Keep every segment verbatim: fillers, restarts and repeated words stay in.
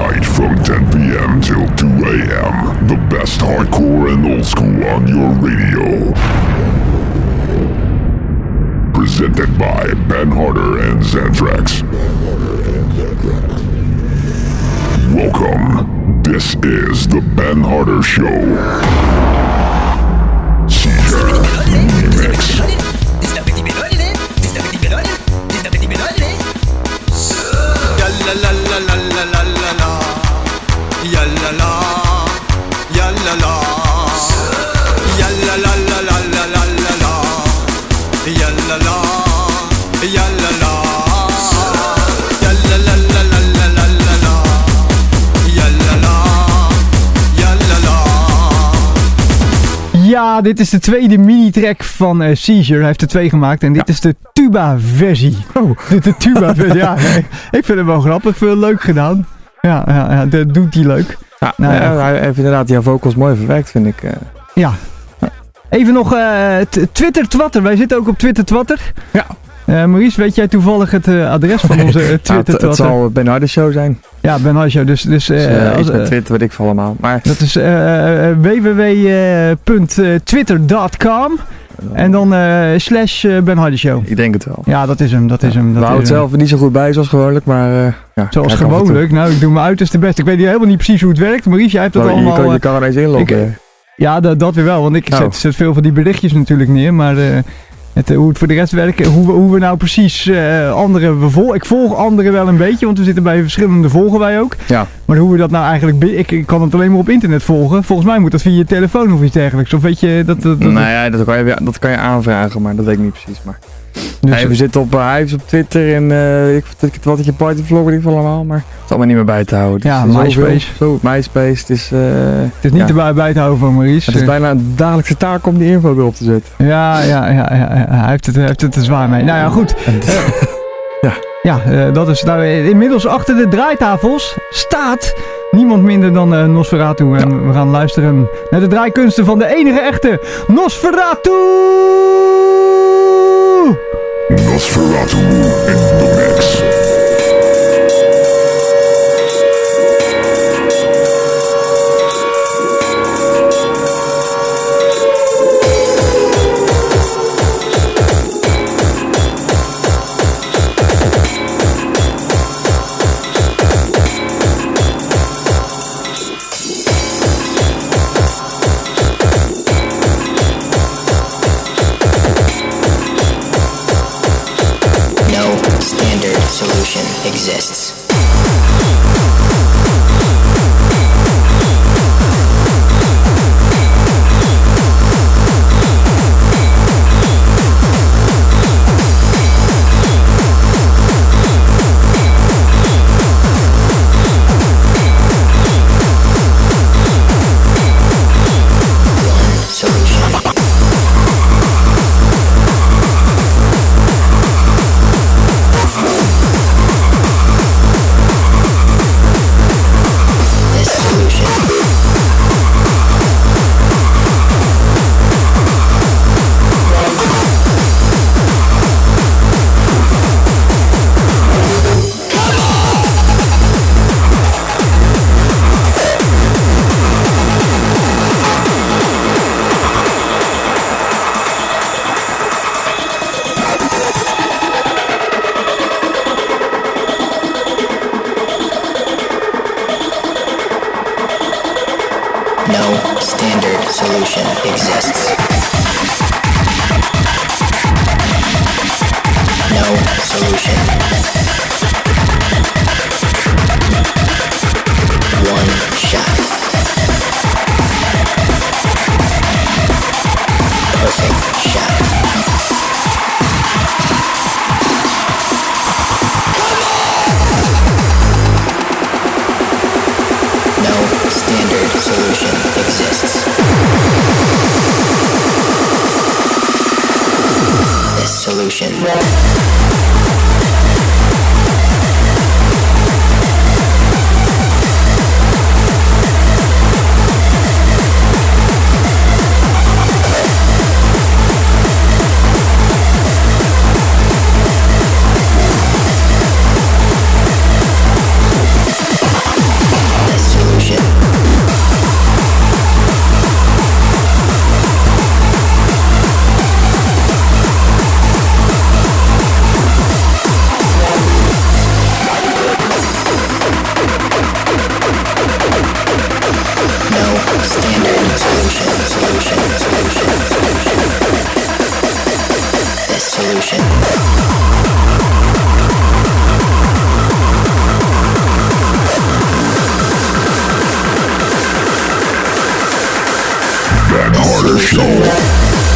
night from ten p.m. till two a.m. The best hardcore and old school on your radio. Presented by Ben Harder and Xantrax. Welcome. This is the Ben Harder Show. Seizure Remix. La la la la la la la la, ya la la, ya la la, ya la la la la la la la la, ya la la, ya la la, ya la la la la la la la la, ya la la, ya la la. Ja, dit is de tweede mini-track van uh, Seizure. Hij heeft er twee gemaakt en dit ja. is de tuba-versie. Oh, dit is de tuba-versie. Ja, nee, ik vind hem wel grappig. Veel leuk gedaan. Ja, ja, ja, dat doet hij leuk. Ja, nou, ja, hij heeft inderdaad jouw vocals mooi verwerkt, vind ik. Uh. Ja. Even nog uh, t- Twitter Twatter. Wij zitten ook op Twitter Twatter. Ja. Uh, Maurice, weet jij toevallig het uh, adres van onze uh, Twitter Twatter? Ja, het, het zal Ben Harder Show zijn. Ja, Ben Harder Show. Dus, dus, uh, dus uh, als, ik met Twitter weet ik van allemaal. Maar... Dat is uh, w w w punt twitter punt com en dan uh, slash uh, Ben Harder Show. Ik denk het wel. Ja, dat is hem. Dat is ja. hem. Dat We houden het zelf niet zo goed bij zoals gewoonlijk, maar... Uh, ja, zoals gewoonlijk? Nou, ik doe mijn uiterste best. Ik weet helemaal niet precies hoe het werkt. Maurice, jij hebt dat nou, allemaal... Je kan, je kan er eens inloggen. Ik, ja, dat, dat weer wel. Want ik nou. zet, zet veel van die berichtjes natuurlijk neer, maar... Uh, Het, hoe het voor de rest werkt, hoe we, hoe we nou precies uh, anderen, we vol, ik volg anderen wel een beetje, want we zitten bij verschillende volgen wij ook. Ja. Maar hoe we dat nou eigenlijk, ik, ik kan het alleen maar op internet volgen. Volgens mij moet dat via je telefoon of iets dergelijks. Of weet je, dat... dat, dat nou ja, dat kan, je, dat kan je aanvragen, maar dat weet ik niet precies. Maar... Dus nee, we zitten op uh, Hives op Twitter en uh, ik wat het je partyvlog weet ik van allemaal, maar het is allemaal niet meer bij te houden. Ja, dus MySpace. Zo, MySpace, het is... Uh, het is niet ja. erbij bij te houden van Maurice. Het is bijna een dagelijkse taak om die info erop te zetten. Ja, ja, ja, ja, ja. Hij heeft het, hij heeft het er zwaar mee. Nou ja, goed. Uh, ja, ja uh, dat is nou inmiddels achter de draaitafels staat niemand minder dan uh, Nosferatu. En ja. we gaan luisteren naar de draaikunsten van de enige echte Nosferatu! Nosferatu in the mix. Solution exists. No standard solution exists. No solution. One shot. Perfect shot. No standard solution exists. This solution. solution. Van Harder Show.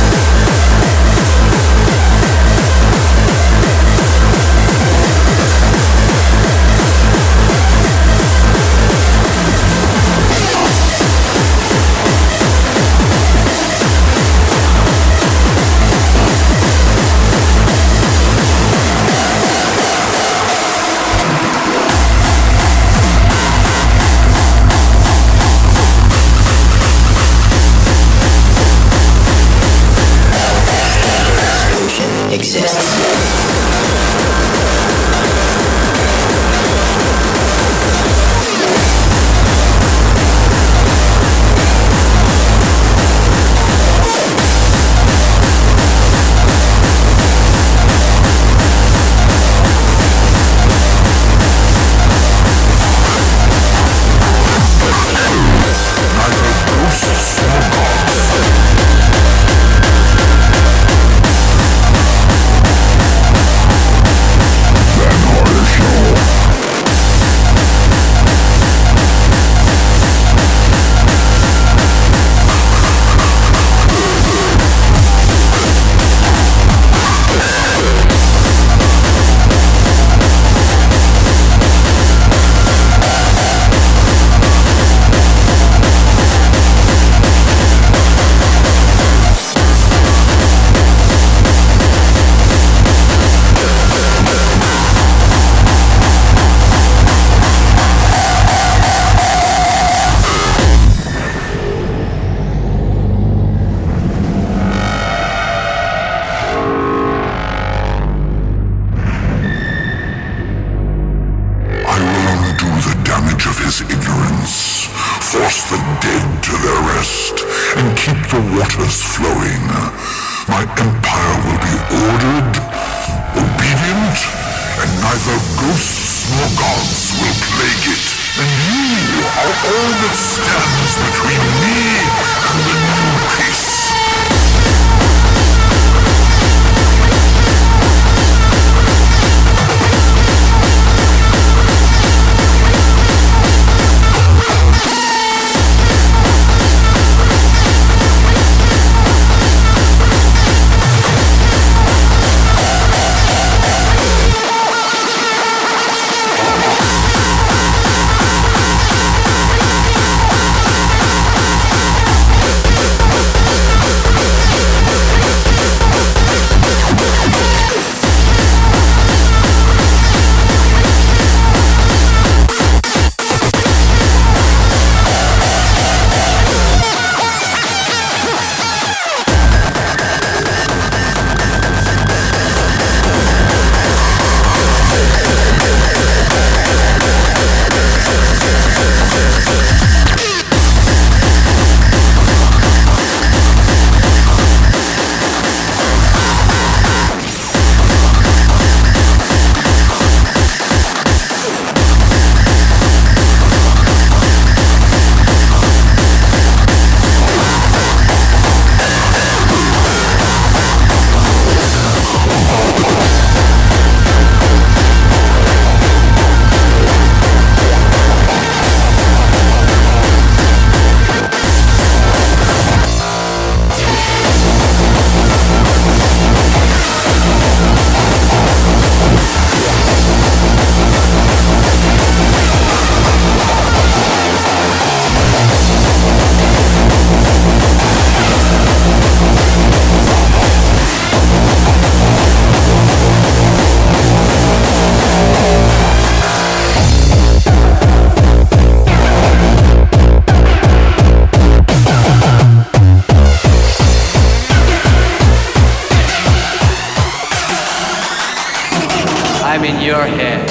your head.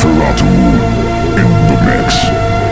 Nosferatu in the mix.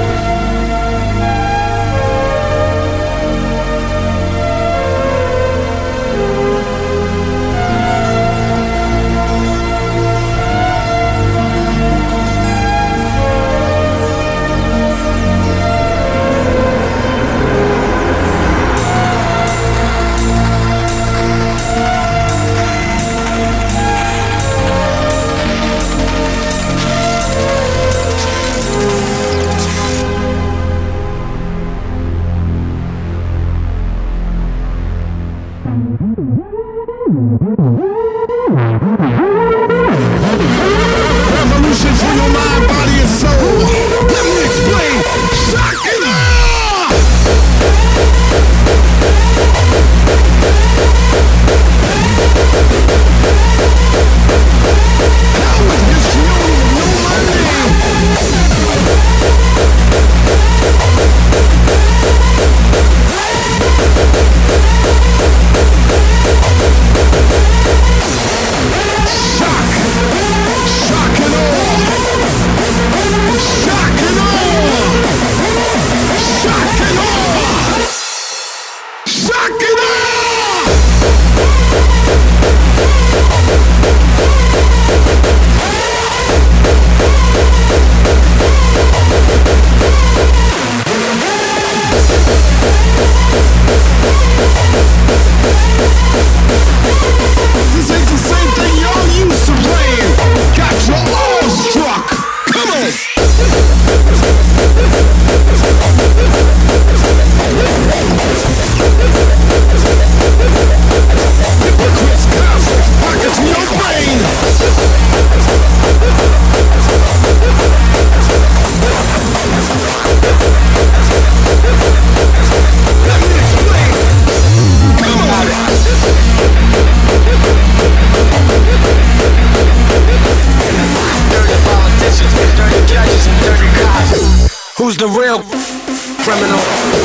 Who's the real criminal?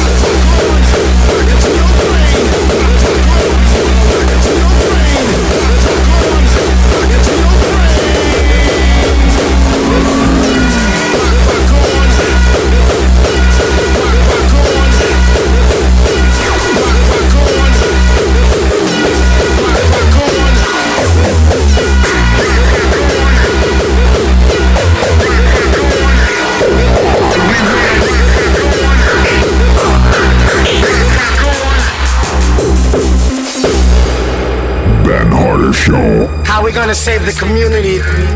Show. How we gonna save the community?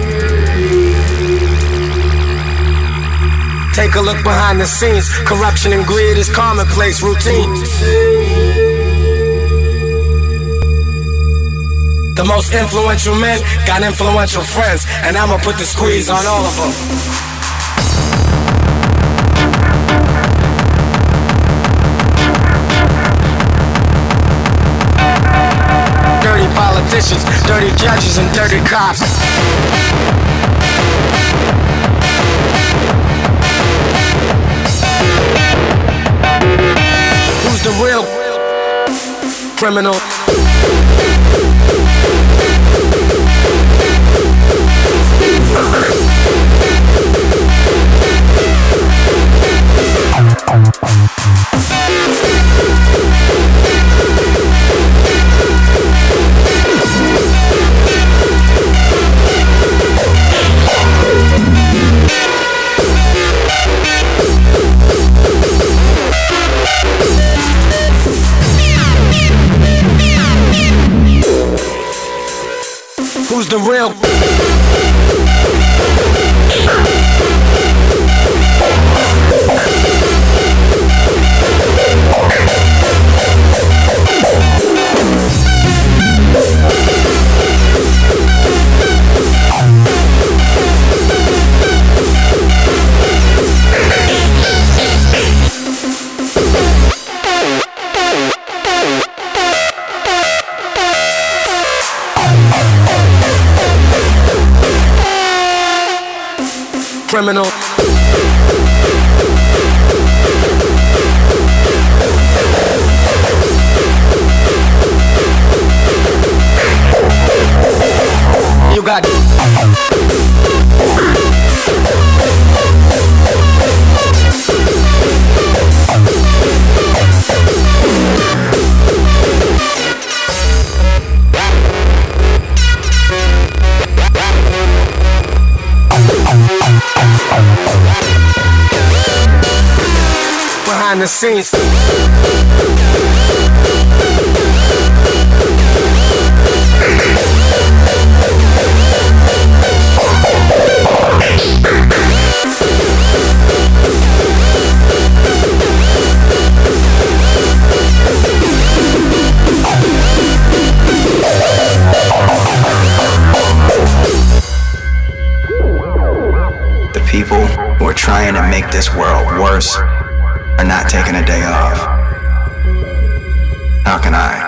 Take a look behind the scenes. Corruption and greed is commonplace routine. The most influential men got influential friends, and I'ma put the squeeze on all of them. Politicians, dirty judges, and dirty cops. Who's the real criminal? behind the scenes. The people who are trying to make this world worse are not taking a day off. How can I?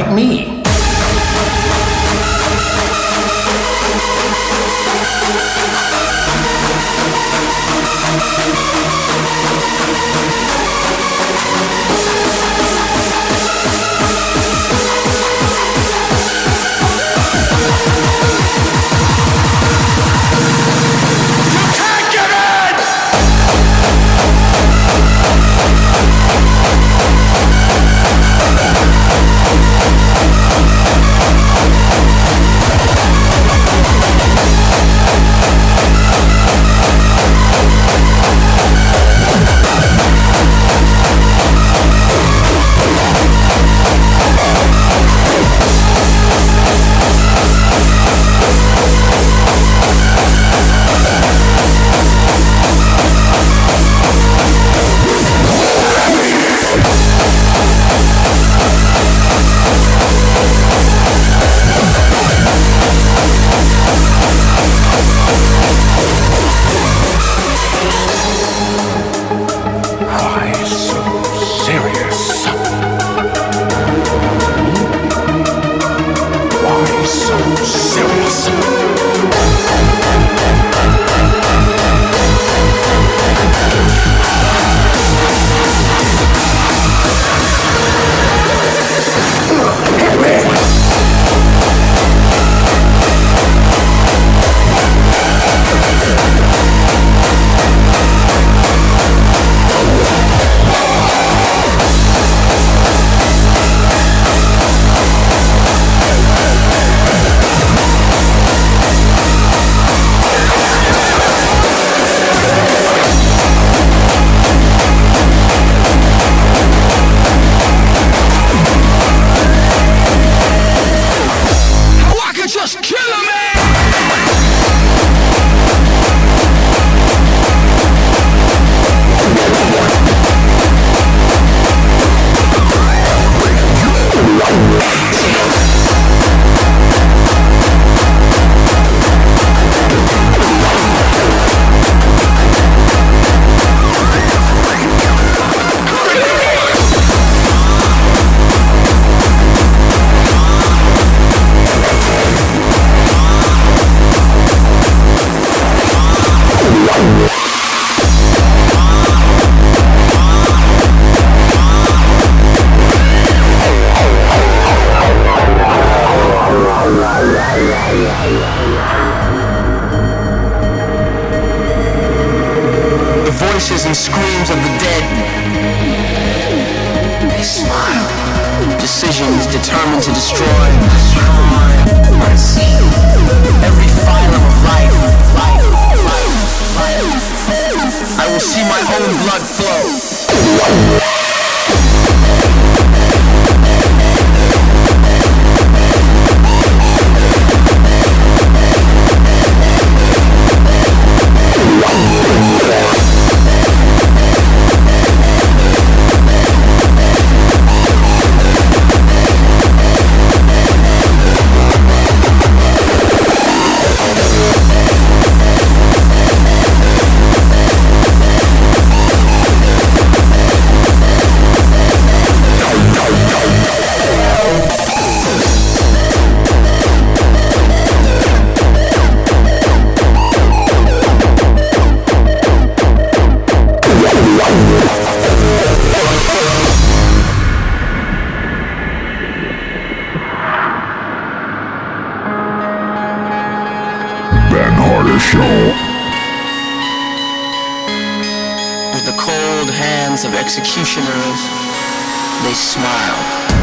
like me. voices and screams of the dead. They smile. Decisions determined to destroy. Unseen. Every phylum of life. Life. Life. Life. I will see my own blood flow. Executioners, they smile.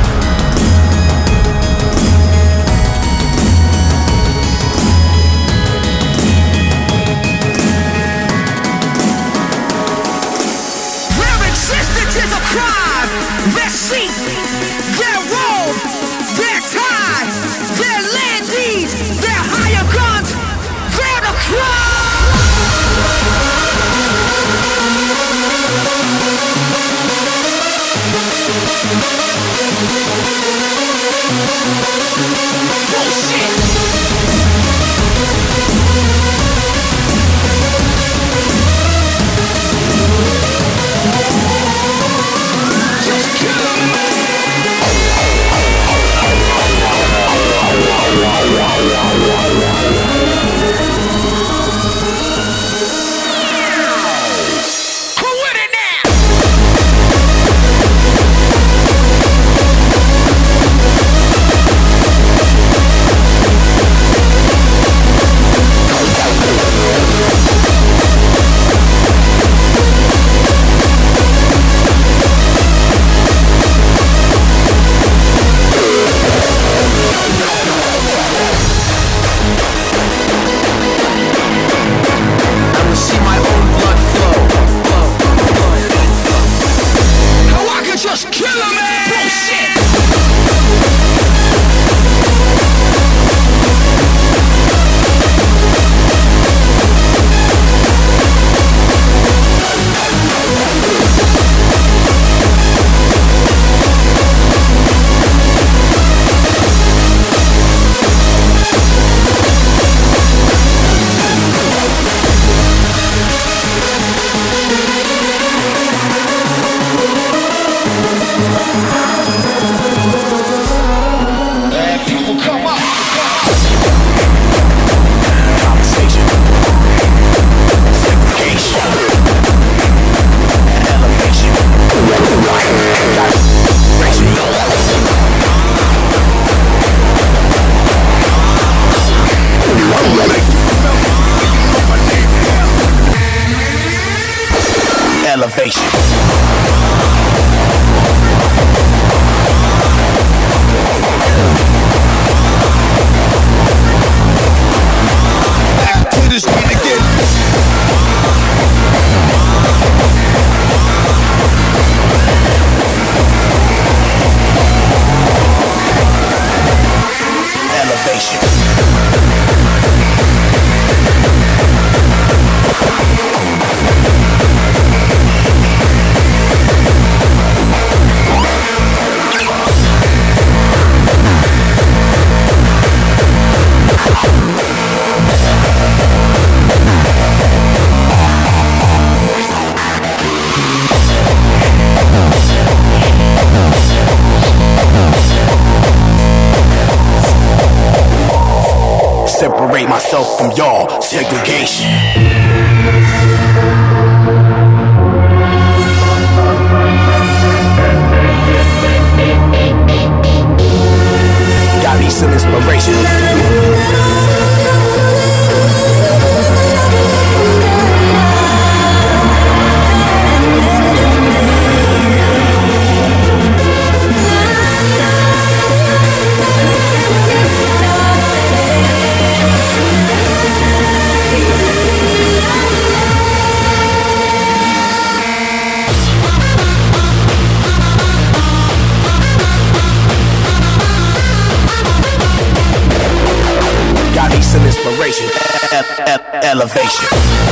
Their existence is a crime. Their seat, their role, their time, their land deeds, their higher guns, they're the crime. elevation. Back to the street again. Elevation. Separate myself from y'all, segregation. Got me some inspiration. Some inspiration, e- e- elevation.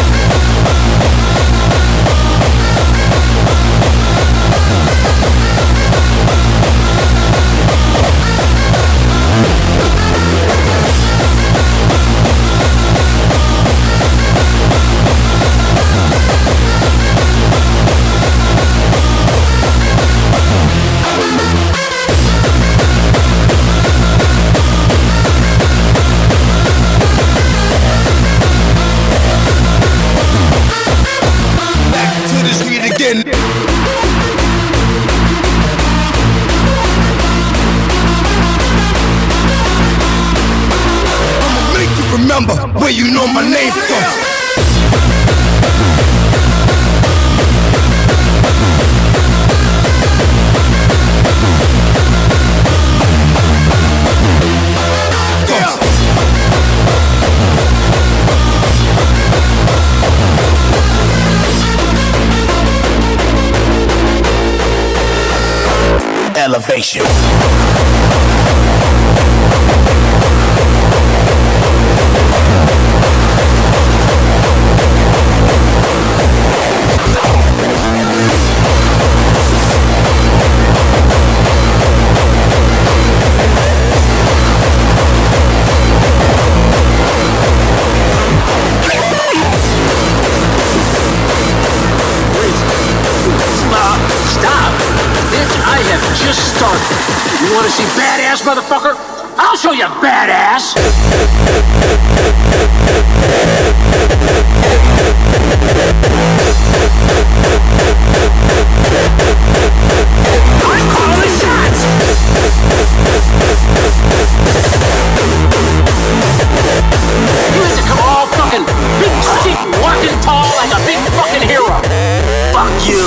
Remember where you know my name from. Elevation. Just started. You want to see badass, motherfucker? I'll show you badass. I'm calling the shots. You have to come all fucking big shit, walking tall like a big fucking hero. Fuck you.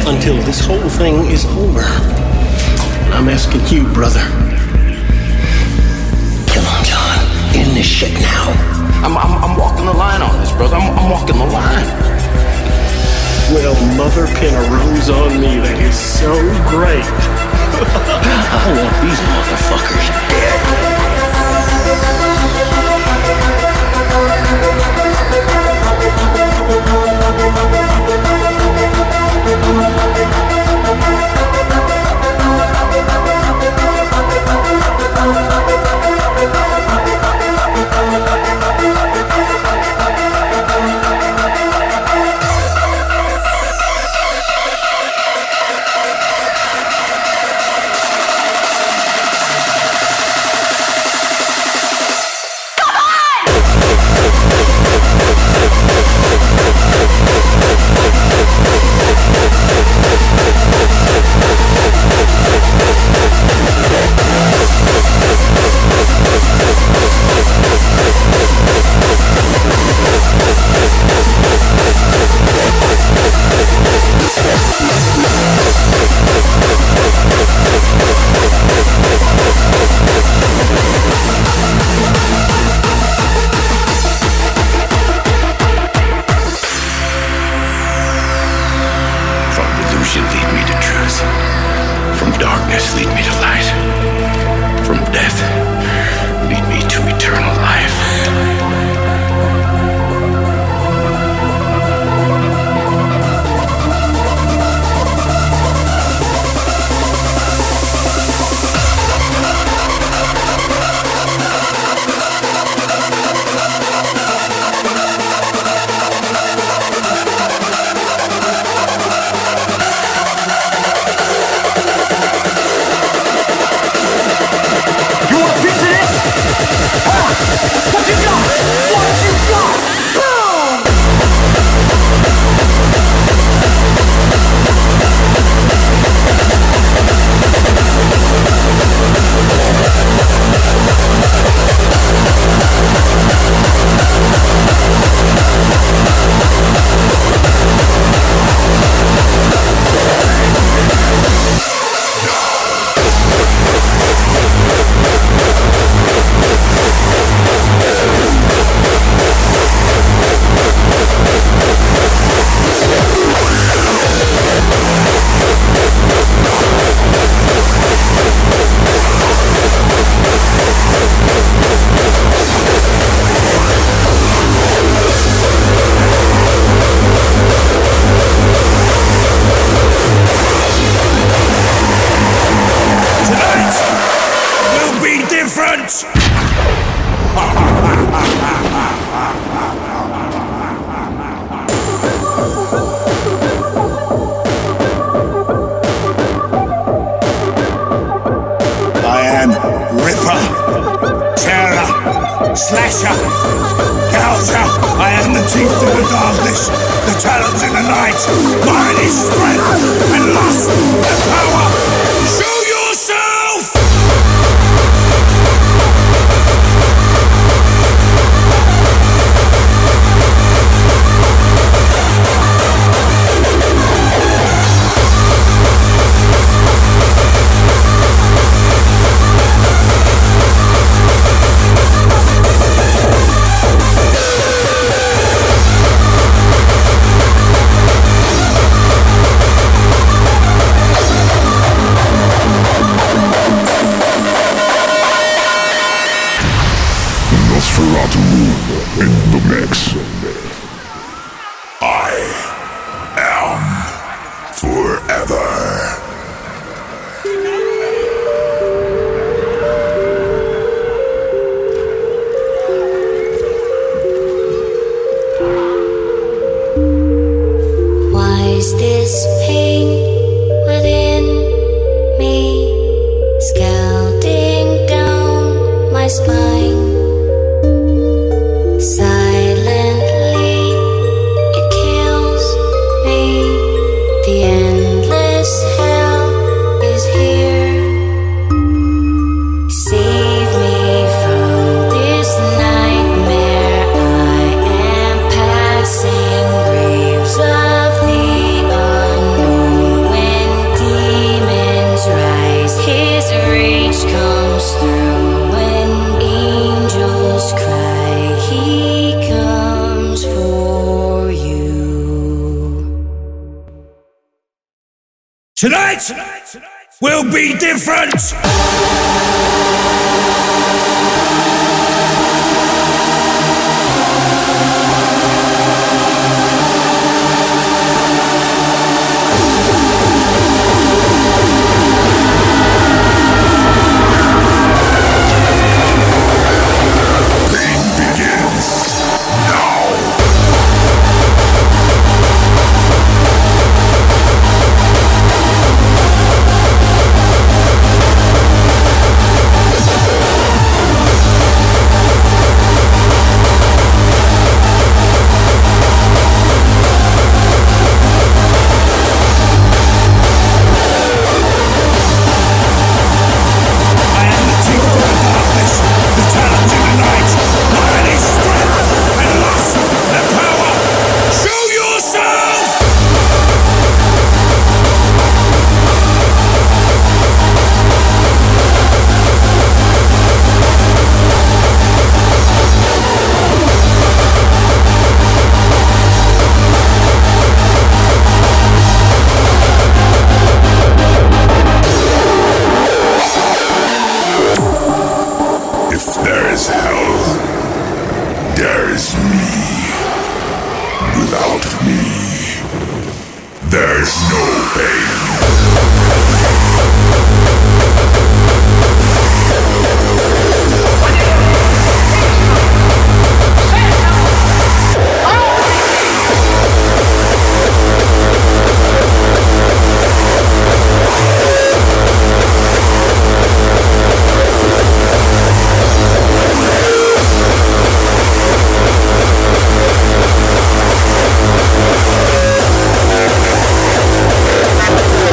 until this whole thing is over. And I'm asking you, brother. Come on, John. End this shit now. I'm, I'm, I'm walking the line on this, brother. I'm, I'm walking the line. Well, Mother pin a rose on me. That is so great. I want these motherfuckers dead. Spine, silent Tonight will be different. We'll be right back.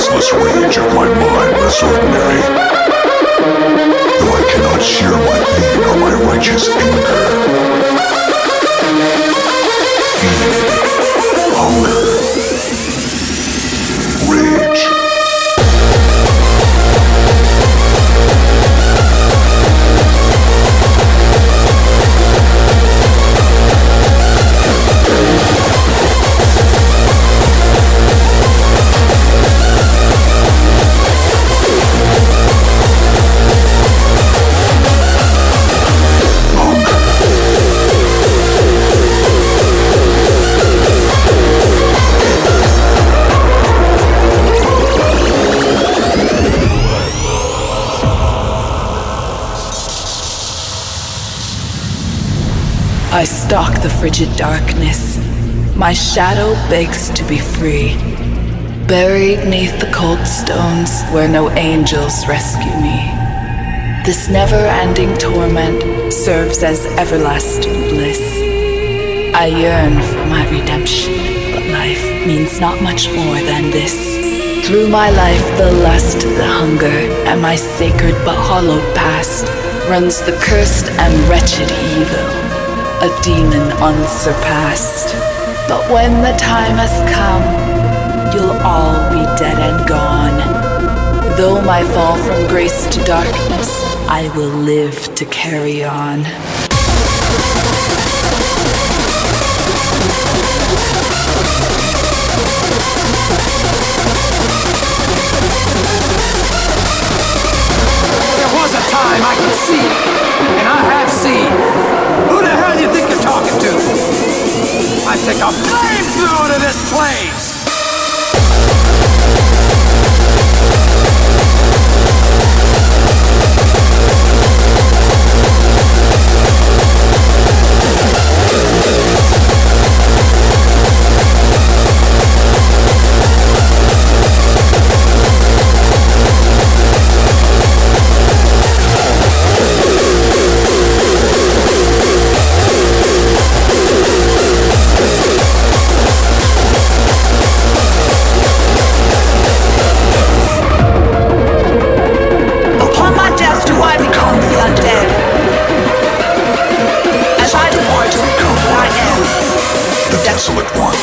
senseless rage of my mind less ordinary. Though I cannot share my pain or my righteous anger. Feed, hunger, rage. I stalk the frigid darkness. My shadow begs to be free. Buried neath the cold stones where no angels rescue me. This never-ending torment serves as everlasting bliss. I yearn for my redemption, but life means not much more than this. Through my life, the lust, the hunger, and my sacred but hollowed past runs the cursed and wretched evil, a demon unsurpassed. But when the time has come, you'll all be dead and gone. Though my fall from grace to darkness, I will live to carry on. There was a time I could see, and I have seen. Who the hell do you think you're talking to? I take a flamethrower to this place! Desolate one.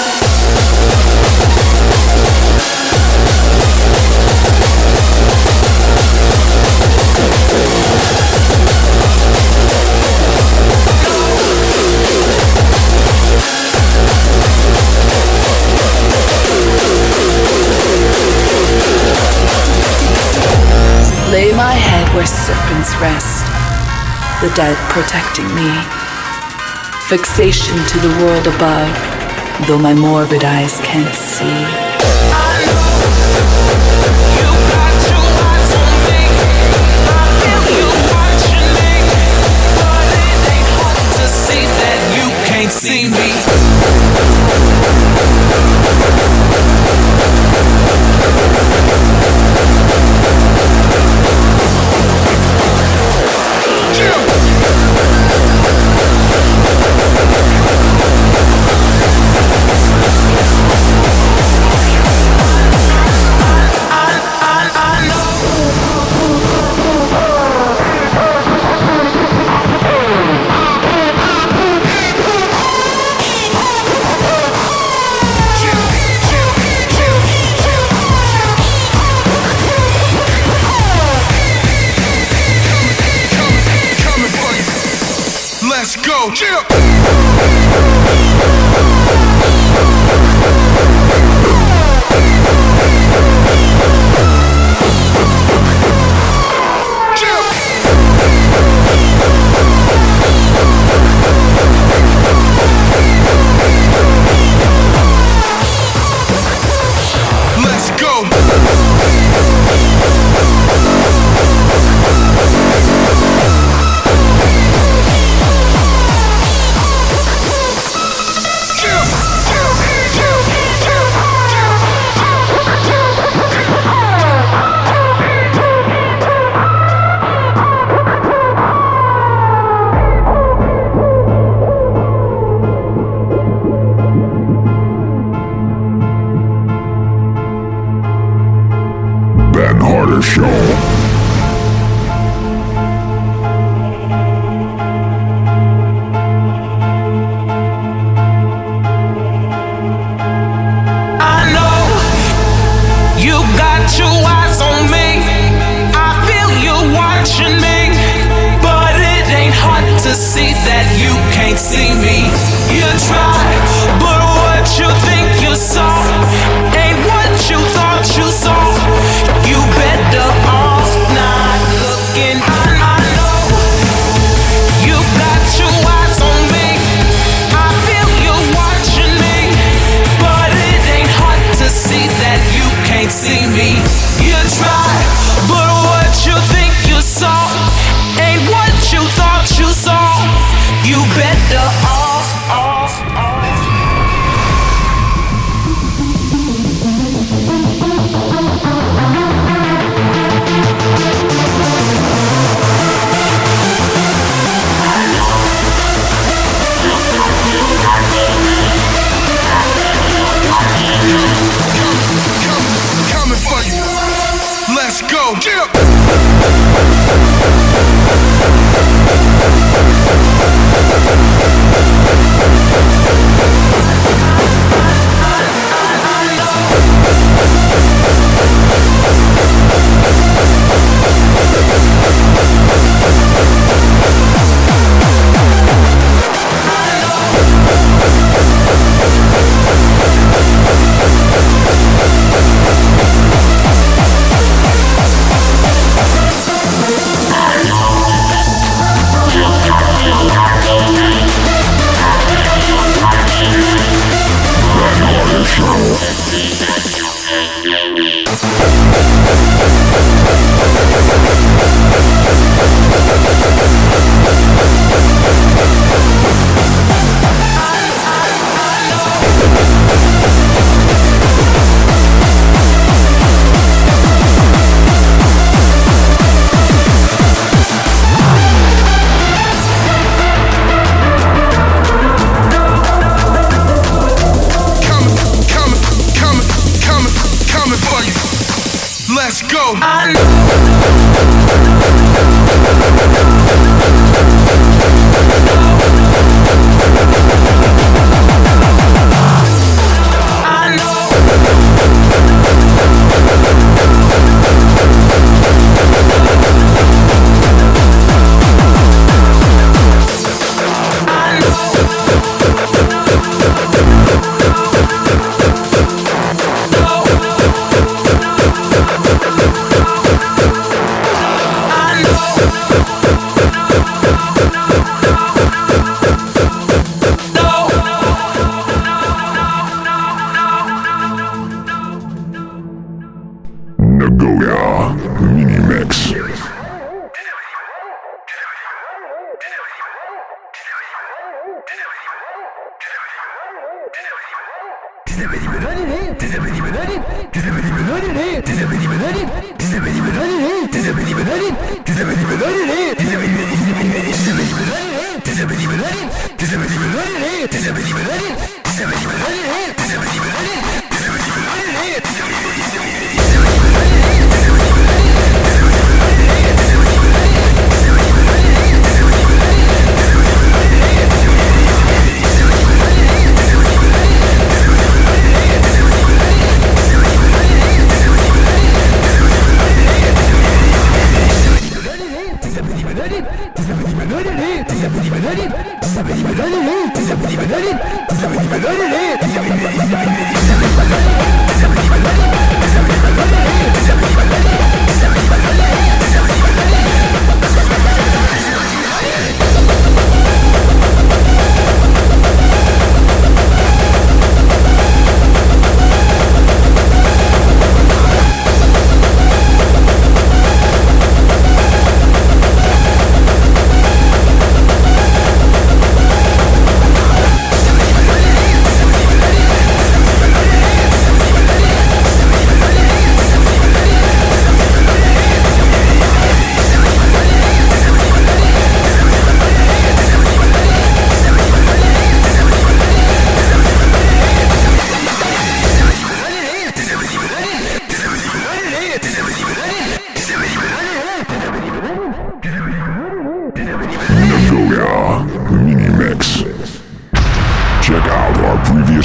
Lay my head where serpents rest, the dead protecting me. Fixation to the world above, though my morbid eyes can't see. See that you can't see me. Let's go, chill. Let's go. Harder Show. See that you can't see me. You try, but what you think you saw ain't what you thought you saw. You better off not looking. I, I know you got your eyes on me. I feel you watching me, but it ain't hard to see that you can't see me. You try, but what you think you saw ain't what you thought you saw. You better off, off, off. Coming for you. Let's go. Get up. Let's go. I know. Nagoya Mini Mix. Hey!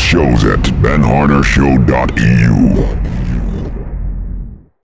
shows at ben harder show dot e u.